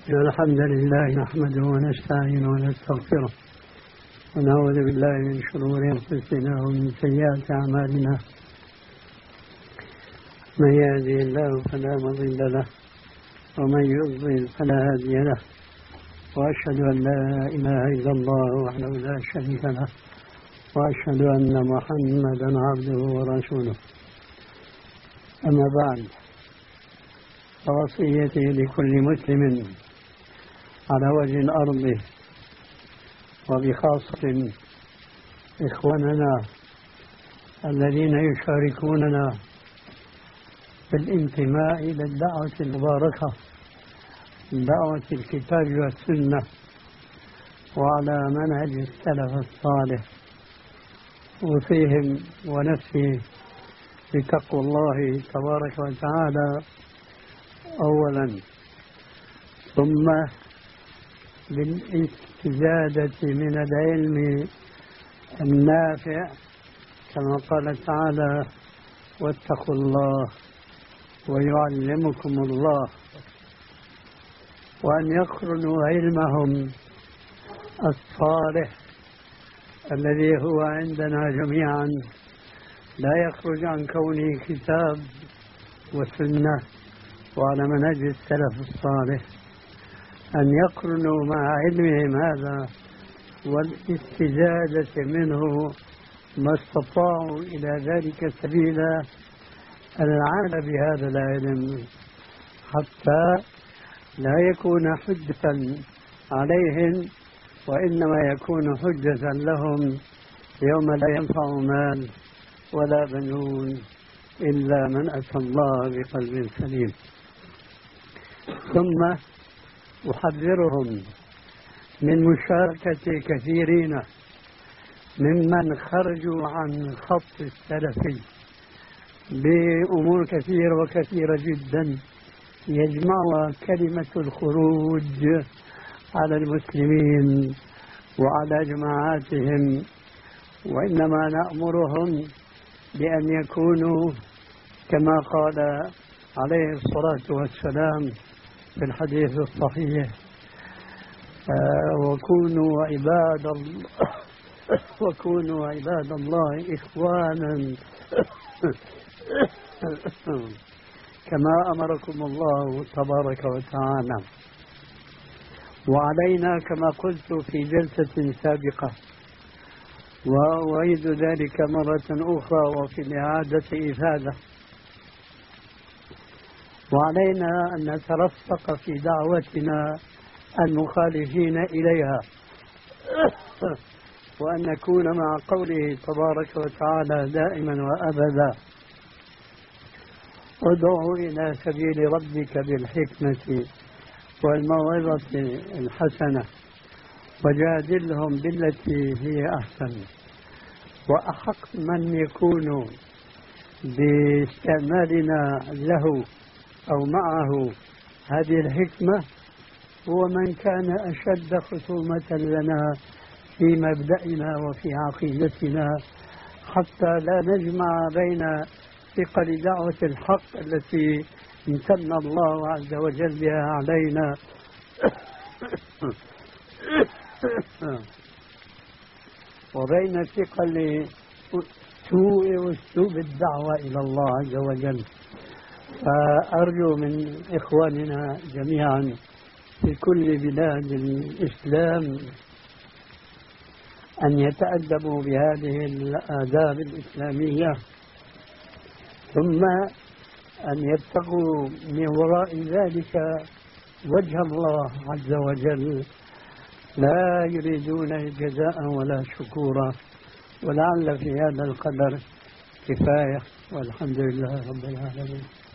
الحمد لله نحمده ونستعينه ونستغفره ونعوذ بالله من شرور أنفسنا ومن سيئات أعمالنا. من يهده الله فلا مضل له ومن يضلل فلا هادي له، وأشهد أن لا إله إلا الله وحده لا شريك له، وأشهد أن محمدا عبده ورسوله. أما بعد، فوصيتي لكل مسلم على وجه الأرض وبخاصة إخواننا الذين يشاركوننا في الانتماء إلى الدعوة المباركة، دعوة الكتاب والسنة وعلى منهج السلف الصالح، وفيهم ونفسي بتقوى الله تبارك وتعالى أولا، ثم بالاستزادة من العلم النافع كما قال تعالى: واتقوا الله ويعلمكم الله. وأن يقرنوا علمهم الصالح الذي هو عندنا جميعا لا يخرج عن كونه كتاب وسنة وعلى منهج السلف الصالح، أن يقرنوا مع علمهم هذا والاستزادة منه ما استطاعوا إلى ذلك سبيلا العمل بهذا العلم، حتى لا يكون حجة عليهم، وإنما يكون حجة لهم يوم لا ينفع مال ولا بنون إلا من أتى الله بقلب سليم. ثم أحذرهم من مشاركة كثيرين ممن خرجوا عن خط السلف بأمور كثيرة وكثيرة جدا يجمع كلمة الخروج على المسلمين وعلى جماعاتهم، وإنما نأمرهم بأن يكونوا كما قال عليه الصلاة والسلام في الحديث الصحيح: وكونوا عباد الله إخوانا كما أمركم الله تبارك وتعالى. وعلينا كما قلت في جلسة سابقة، وأعيد ذلك مرة أخرى وفي الإعادة إفادة، وعلينا أن نترفق في دعوتنا المخالفين إليها، وأن نكون مع قوله تبارك وتعالى دائما وأبدا: ادعو إلى سبيل ربك بالحكمة والموعظة الحسنة وجادلهم بالتي هي أحسن. وأحق من يكون باستعمالنا له أو معه هذه الحكمة هو من كان أشد خصومة لنا في مبدأنا وفي عقيدتنا، حتى لا نجمع بين ثقل دعوة الحق التي امتن الله عز وجل بها علينا وبين ثقل سوء واسلوب الدعوة إلى الله عز وجل. فأرجو من إخواننا جميعا في كل بلاد الإسلام أن يتأدبوا بهذه الآداب الإسلامية، ثم أن يبتغوا من وراء ذلك وجه الله عز وجل، لا يريدون جزاء ولا شكورا. ولعل في هذا القدر كفاية، والحمد لله رب العالمين.